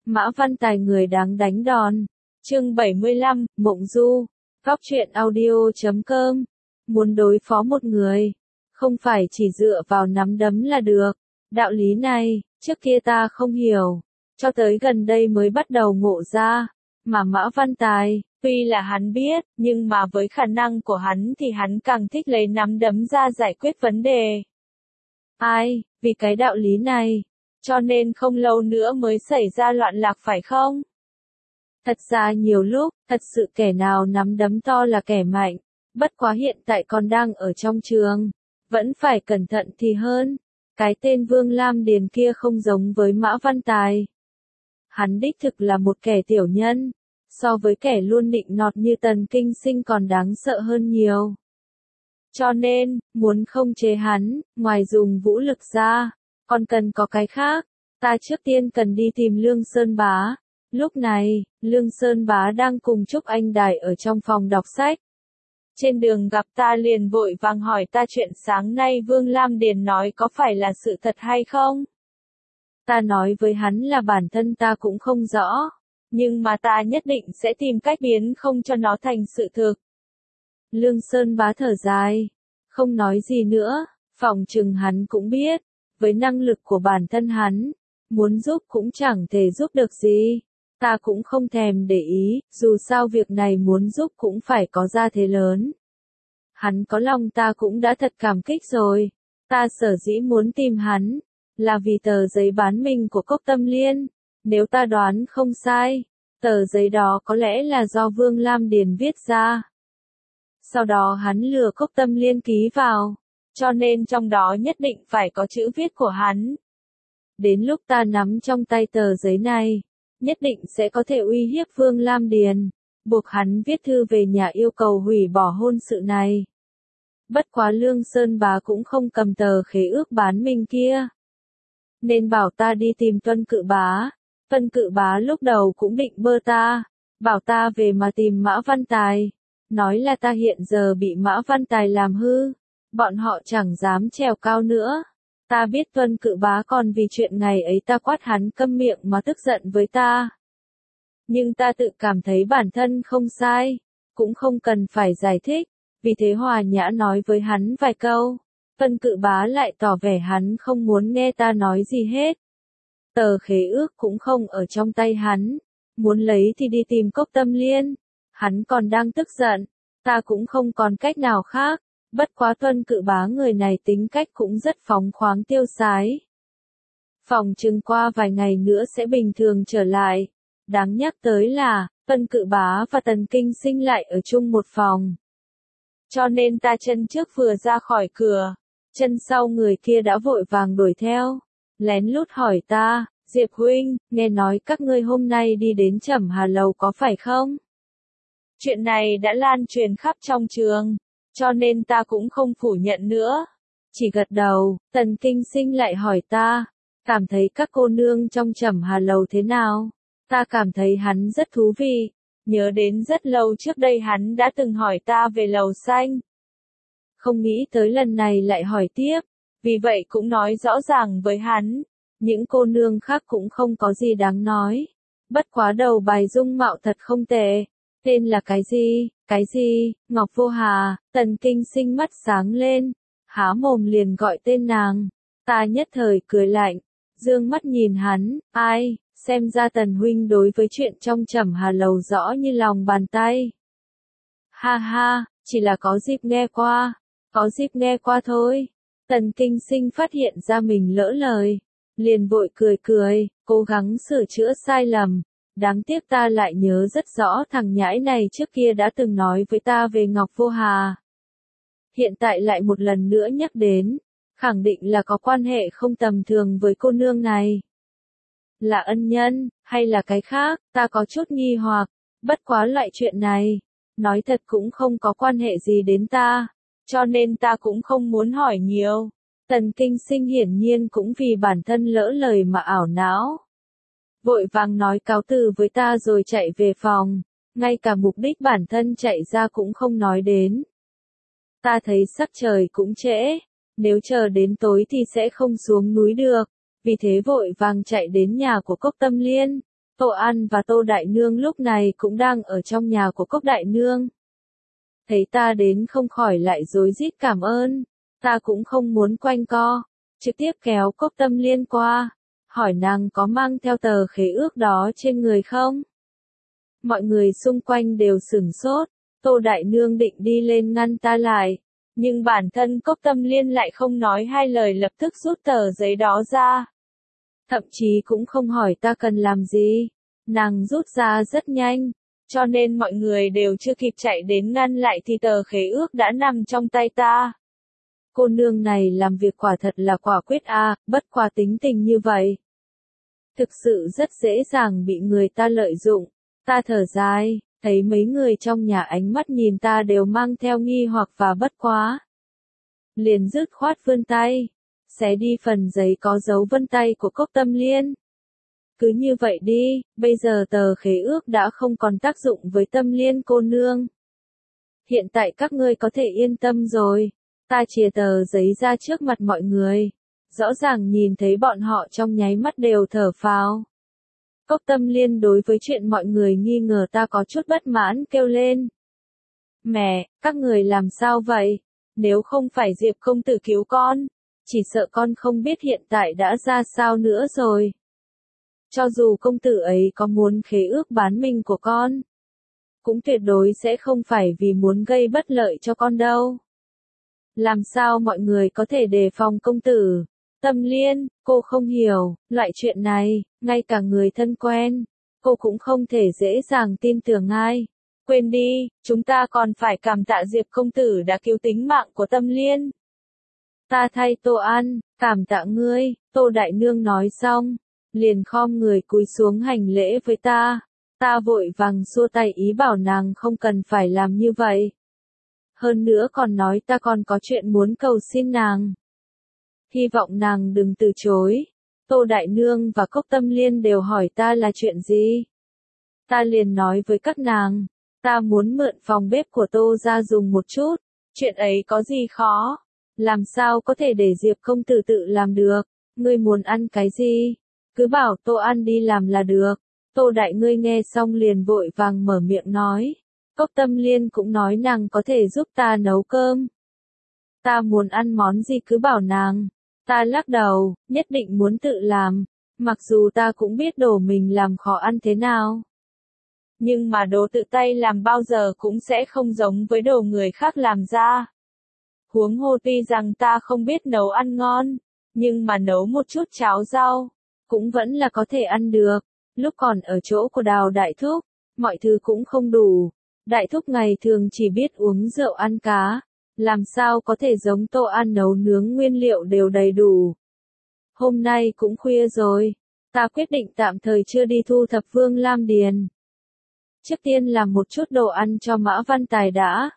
Mã Văn Tài người đáng đánh đòn. Chương 75, Mộng Du. Góc truyện audio.com. Muốn đối phó một người, không phải chỉ dựa vào nắm đấm là được. Đạo lý này, trước kia ta không hiểu, cho tới gần đây mới bắt đầu ngộ ra. Mà Mã Văn Tài, tuy là hắn biết, nhưng mà với khả năng của hắn thì hắn càng thích lấy nắm đấm ra giải quyết vấn đề. Vì cái đạo lý này, cho nên không lâu nữa mới xảy ra loạn lạc phải không? Thật ra nhiều lúc, thật sự kẻ nào nắm đấm to là kẻ mạnh, bất quá hiện tại còn đang ở trong trường, vẫn phải cẩn thận thì hơn. Cái tên Vương Lam Điền kia không giống với Mã Văn Tài. Hắn đích thực là một kẻ tiểu nhân, so với kẻ luôn nịnh nọt như Tần Kinh Sinh còn đáng sợ hơn nhiều. Cho nên, muốn khống chế hắn, ngoài dùng vũ lực ra, còn cần có cái khác. Ta trước tiên cần đi tìm Lương Sơn Bá. Lúc này, Lương Sơn Bá đang cùng Trúc Anh Đài ở trong phòng đọc sách. Trên đường gặp ta liền vội vàng hỏi ta chuyện sáng nay Vương Lam Điền nói có phải là sự thật hay không? Ta nói với hắn là bản thân ta cũng không rõ, nhưng mà ta nhất định sẽ tìm cách biến không cho nó thành sự thực. Lương Sơn Bá thở dài, không nói gì nữa, phỏng chừng hắn cũng biết, với năng lực của bản thân hắn, muốn giúp cũng chẳng thể giúp được gì. Ta cũng không thèm để ý, dù sao việc này muốn giúp cũng phải có gia thế lớn. Hắn có lòng ta cũng đã thật cảm kích rồi. Ta sở dĩ muốn tìm hắn, là vì tờ giấy bán mình của Cốc Tâm Liên. Nếu ta đoán không sai, tờ giấy đó có lẽ là do Vương Lam Điền viết ra. Sau đó hắn lừa Cốc Tâm Liên ký vào, cho nên trong đó nhất định phải có chữ viết của hắn. Đến lúc ta nắm trong tay tờ giấy này, nhất định sẽ có thể uy hiếp Vương Lam Điền, buộc hắn viết thư về nhà yêu cầu hủy bỏ hôn sự này. Bất quá Lương Sơn Bá cũng không cầm tờ khế ước bán mình kia, nên bảo ta đi tìm Tuân Cự Bá. Tuân Cự Bá lúc đầu cũng định bơ ta, bảo ta về mà tìm Mã Văn Tài, nói là ta hiện giờ bị Mã Văn Tài làm hư, bọn họ chẳng dám trèo cao nữa. Ta biết Tuân Cự Bá còn vì chuyện ngày ấy ta quát hắn câm miệng mà tức giận với ta. Nhưng ta tự cảm thấy bản thân không sai, cũng không cần phải giải thích, vì thế hòa nhã nói với hắn vài câu. Tuân Cự Bá lại tỏ vẻ hắn không muốn nghe ta nói gì hết. Tờ khế ước cũng không ở trong tay hắn, muốn lấy thì đi tìm Cốc Tâm Liên. Hắn còn đang tức giận, ta cũng không còn cách nào khác. Bất quá Tuân Cự Bá người này tính cách cũng rất phóng khoáng tiêu sái. Phòng chừng qua vài ngày nữa sẽ bình thường trở lại. Đáng nhắc tới là, Tuân Cự Bá và Tần Kinh Sinh lại ở chung một phòng. Cho nên ta chân trước vừa ra khỏi cửa, chân sau người kia đã vội vàng đuổi theo. Lén lút hỏi ta, Diệp huynh, nghe nói các ngươi hôm nay đi đến Trẩm Hà Lầu có phải không? Chuyện này đã lan truyền khắp trong trường, cho nên ta cũng không phủ nhận nữa. Chỉ gật đầu. Tần Kinh Sinh lại hỏi ta, cảm thấy các cô nương trong Trẩm Hà Lầu thế nào? Ta cảm thấy hắn rất thú vị, nhớ đến rất lâu trước đây hắn đã từng hỏi ta về Lầu Xanh. Không nghĩ tới lần này lại hỏi tiếp, vì vậy cũng nói rõ ràng với hắn, những cô nương khác cũng không có gì đáng nói. Bất quá đầu bài dung mạo thật không tệ. Tên là cái gì, Ngọc Vô Hà. Tần Kinh Sinh mắt sáng lên, há mồm liền gọi tên nàng. Ta nhất thời cười lạnh, dương mắt nhìn hắn, xem ra Tần huynh đối với chuyện trong Trẩm Hà Lầu rõ như lòng bàn tay. Ha ha, chỉ là có dịp nghe qua thôi. Tần Kinh Sinh phát hiện ra mình lỡ lời, liền vội cười, cố gắng sửa chữa sai lầm. Đáng tiếc ta lại nhớ rất rõ thằng nhãi này trước kia đã từng nói với ta về Ngọc Vô Hà. Hiện tại lại một lần nữa nhắc đến, khẳng định là có quan hệ không tầm thường với cô nương này. Là ân nhân, hay là cái khác, ta có chút nghi hoặc. Bất quá loại chuyện này, nói thật cũng không có quan hệ gì đến ta, cho nên ta cũng không muốn hỏi nhiều. Tần Kinh Sinh hiển nhiên cũng vì bản thân lỡ lời mà ảo não. Vội vàng nói cáo từ với ta rồi chạy về phòng, ngay cả mục đích bản thân chạy ra cũng không nói đến. Ta thấy sắc trời cũng trễ, nếu chờ đến tối thì sẽ không xuống núi được, vì thế vội vàng chạy đến nhà của Cốc Tâm Liên. Tô An và Tô Đại Nương lúc này cũng đang ở trong nhà của Cốc Đại Nương. Thấy ta đến không khỏi lại rối rít cảm ơn, ta cũng không muốn quanh co, trực tiếp kéo Cốc Tâm Liên qua, hỏi nàng có mang theo tờ khế ước đó trên người không? Mọi người xung quanh đều sửng sốt, Tô Đại Nương định đi lên ngăn ta lại, nhưng bản thân Cốc Tâm Liên lại không nói hai lời lập tức rút tờ giấy đó ra. Thậm chí cũng không hỏi ta cần làm gì, nàng rút ra rất nhanh, cho nên mọi người đều chưa kịp chạy đến ngăn lại thì tờ khế ước đã nằm trong tay ta. Cô nương này làm việc quả thật là quả quyết a, bất quá tính tình như vậy. Thực sự rất dễ dàng bị người ta lợi dụng, ta thở dài, thấy mấy người trong nhà ánh mắt nhìn ta đều mang theo nghi hoặc và bất quá. Liền dứt khoát vươn tay, xé đi phần giấy có dấu vân tay của Cốc Tâm Liên. Cứ như vậy đi, bây giờ tờ khế ước đã không còn tác dụng với Tâm Liên cô nương. Hiện tại các ngươi có thể yên tâm rồi. Ta chìa tờ giấy ra trước mặt mọi người. Rõ ràng nhìn thấy bọn họ trong nháy mắt đều thở phào. Cốc Tâm Liên đối với chuyện mọi người nghi ngờ ta có chút bất mãn kêu lên. Mẹ, các người làm sao vậy? Nếu không phải Diệp công tử cứu con, chỉ sợ con không biết hiện tại đã ra sao nữa rồi. Cho dù công tử ấy có muốn khế ước bán mình của con, cũng tuyệt đối sẽ không phải vì muốn gây bất lợi cho con đâu. Làm sao mọi người có thể đề phòng công tử? Tâm Liên, cô không hiểu, loại chuyện này, ngay cả người thân quen, cô cũng không thể dễ dàng tin tưởng ai. Quên đi, chúng ta còn phải cảm tạ Diệp công tử đã cứu tính mạng của Tâm Liên. Ta thay Tô An, cảm tạ ngươi, Tô Đại Nương nói xong, liền khom người cúi xuống hành lễ với ta. Ta vội vàng xua tay ý bảo nàng không cần phải làm như vậy. Hơn nữa còn nói ta còn có chuyện muốn cầu xin nàng. Hy vọng nàng đừng từ chối. Tô Đại Nương và Cốc Tâm Liên đều hỏi ta là chuyện gì. Ta liền nói với các nàng, ta muốn mượn phòng bếp của Tô ra dùng một chút. Chuyện ấy có gì khó? Làm sao có thể để Diệp công tử tự làm được? Ngươi muốn ăn cái gì? Cứ bảo Tô An đi làm là được. Tô Đại ngươi nghe xong liền vội vàng mở miệng nói. Cốc Tâm Liên cũng nói nàng có thể giúp ta nấu cơm. Ta muốn ăn món gì cứ bảo nàng. Ta lắc đầu, nhất định muốn tự làm. Mặc dù ta cũng biết đồ mình làm khó ăn thế nào. Nhưng mà đồ tự tay làm bao giờ cũng sẽ không giống với đồ người khác làm ra. Huống hồ tuy rằng ta không biết nấu ăn ngon, nhưng mà nấu một chút cháo rau, cũng vẫn là có thể ăn được. Lúc còn ở chỗ của Đào Đại Thúc, mọi thứ cũng không đủ. Đại Thúc ngày thường chỉ biết uống rượu ăn cá, làm sao có thể giống Tô An nấu nướng nguyên liệu đều đầy đủ. Hôm nay cũng khuya rồi, ta quyết định tạm thời chưa đi thu thập Vương Lam Điền. Trước tiên làm một chút đồ ăn cho Mã Văn Tài đã.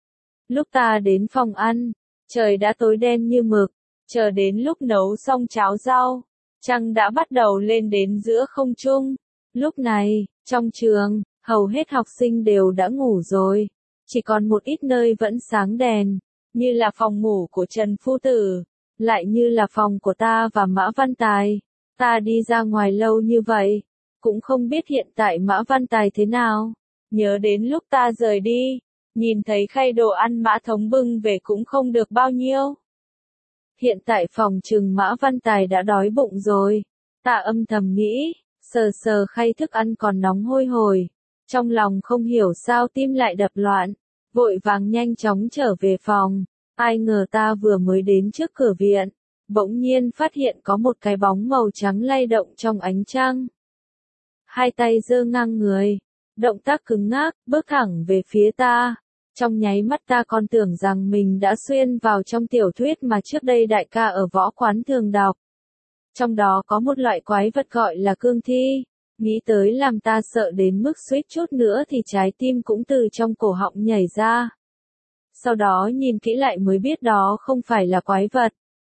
Lúc ta đến phòng ăn, trời đã tối đen như mực, chờ đến lúc nấu xong cháo rau, trăng đã bắt đầu lên đến giữa không trung. Lúc này, trong trường, hầu hết học sinh đều đã ngủ rồi, chỉ còn một ít nơi vẫn sáng đèn, như là phòng ngủ của Trần Phu Tử, lại như là phòng của ta và Mã Văn Tài. Ta đi ra ngoài lâu như vậy, cũng không biết hiện tại Mã Văn Tài thế nào. Nhớ đến lúc ta rời đi, nhìn thấy khay đồ ăn Mã Thống bưng về cũng không được bao nhiêu. Hiện tại phòng trừng Mã Văn Tài đã đói bụng rồi. Ta âm thầm nghĩ, sờ sờ khay thức ăn còn nóng hôi hổi. Trong lòng không hiểu sao tim lại đập loạn, vội vàng nhanh chóng trở về phòng. Ai ngờ ta vừa mới đến trước cửa viện, bỗng nhiên phát hiện có một cái bóng màu trắng lay động trong ánh trăng. Hai tay giơ ngang người, động tác cứng ngắc, bước thẳng về phía ta. Trong nháy mắt ta còn tưởng rằng mình đã xuyên vào trong tiểu thuyết mà trước đây đại ca ở võ quán thường đọc. Trong đó có một loại quái vật gọi là cương thi, nghĩ tới làm ta sợ đến mức suýt chút nữa thì trái tim cũng từ trong cổ họng nhảy ra. Sau đó nhìn kỹ lại mới biết đó không phải là quái vật,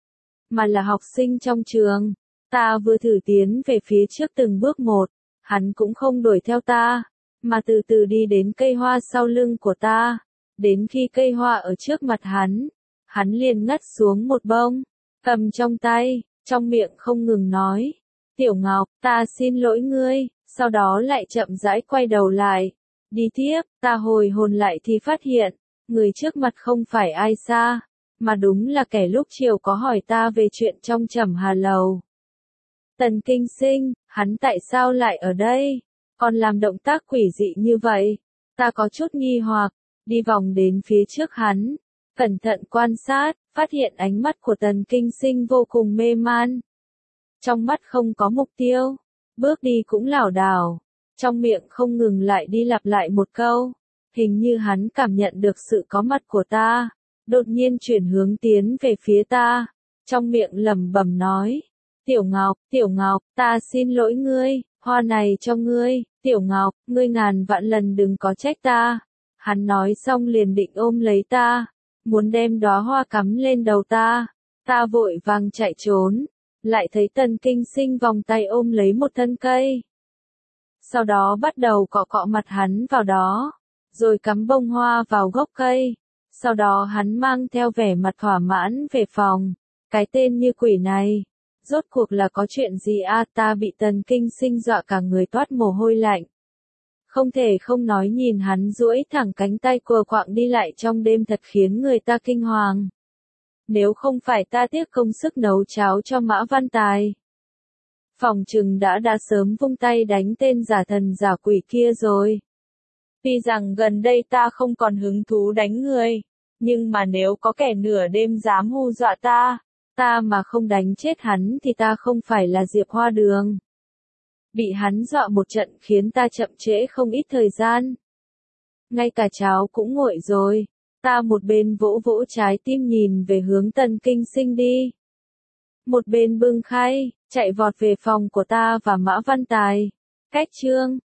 mà là học sinh trong trường. Ta vừa thử tiến về phía trước từng bước một, hắn cũng không đuổi theo ta, mà từ từ đi đến cây hoa sau lưng của ta. Đến khi cây hoa ở trước mặt hắn liền ngắt xuống một bông, cầm trong tay, trong miệng không ngừng nói. Tiểu Ngọc, ta xin lỗi ngươi, Sau đó lại chậm rãi quay đầu lại. Đi tiếp, ta hồi hồn lại thì phát hiện, người trước mặt không phải ai xa, mà đúng là kẻ lúc chiều có hỏi ta về chuyện trong Trầm Hà Lầu. Tần Kinh Sinh, hắn tại sao lại ở đây? Còn làm động tác quỷ dị như vậy? Ta có chút nghi hoặc, đi vòng đến phía trước hắn, cẩn thận quan sát, phát hiện ánh mắt của Tần Kinh Sinh vô cùng mê man. Trong mắt không có mục tiêu, bước đi cũng lảo đảo, trong miệng không ngừng lại đi lặp lại một câu. Hình như hắn cảm nhận được sự có mặt của ta, đột nhiên chuyển hướng tiến về phía ta, trong miệng lẩm bẩm nói. Tiểu Ngọc, ta xin lỗi ngươi, hoa này cho ngươi, Tiểu Ngọc, ngươi ngàn vạn lần đừng có trách ta. Hắn nói xong liền định ôm lấy ta, muốn đem đóa hoa cắm lên đầu ta. Ta vội vàng chạy trốn, lại thấy Tần Kinh Sinh vòng tay ôm lấy một thân cây. Sau đó bắt đầu cọ cọ mặt hắn vào đó, rồi cắm bông hoa vào gốc cây. Sau đó hắn mang theo vẻ mặt thỏa mãn về phòng. Cái tên như quỷ này, rốt cuộc là có chuyện gì a? Ta bị Tần Kinh Sinh dọa cả người toát mồ hôi lạnh. Không thể không nói nhìn hắn duỗi thẳng cánh tay quờ quạng đi lại trong đêm thật khiến người ta kinh hoàng. Nếu không phải ta tiếc công sức nấu cháo cho Mã Văn Tài, phòng trừng đã sớm vung tay đánh tên giả thần giả quỷ kia rồi. Tuy rằng gần đây ta không còn hứng thú đánh người, nhưng mà nếu có kẻ nửa đêm dám hù dọa ta mà không đánh chết hắn thì ta không phải là Diệp Hoa Đường. Bị hắn dọa một trận khiến ta chậm trễ không ít thời gian. Ngay cả cháo cũng nguội rồi, ta một bên vỗ vỗ trái tim nhìn về hướng Tần Kinh Sinh đi. Một bên bưng khay, chạy vọt về phòng của ta và Mã Văn Tài. Cách chương